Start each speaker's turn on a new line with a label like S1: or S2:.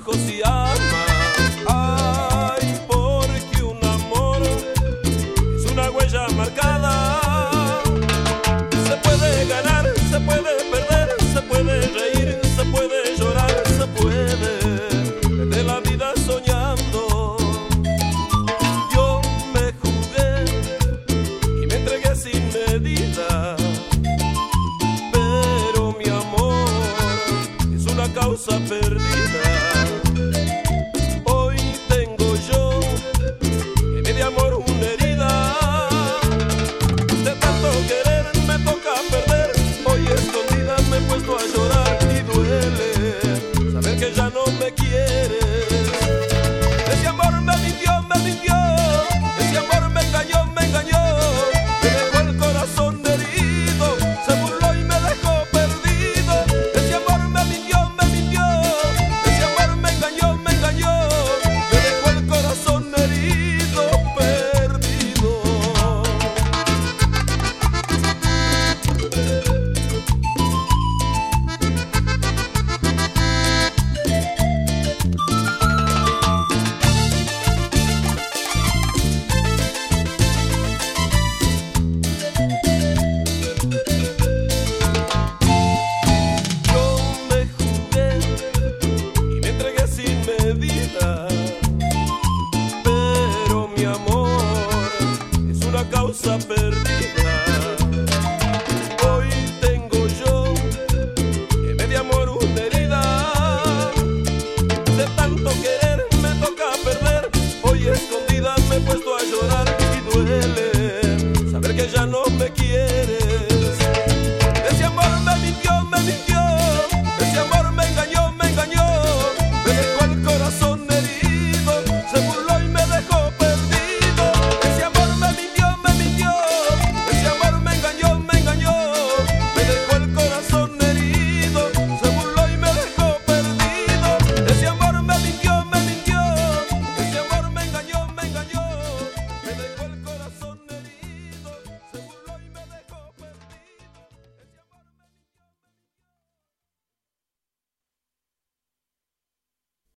S1: locos y ama. Ay, porque un amor es una huella marcada. Se puede ganar, se puede perder, se puede reír, se puede llorar, se puede perder la vida soñando. Yo me jugué y me entregué sin medida, pero mi amor es una causa perdida. Hoy tengo yo en mi amor una herida. De tanto querer me toca perder. Hoy escondida me he puesto a llorar y duele saber que ya no me quieres. Ese amor me mintió, me mintió. Ese amor me engañó, me engañó. Me dejó el corazón herido, se burló y me dejó perdido. Ese amor me mintió, me mintió. Ese amor me engañó, me engañó. Me dejó el corazón herido, perdido. Yo me jugué y me entregué sin medida, pero mi amor es una causa perdida.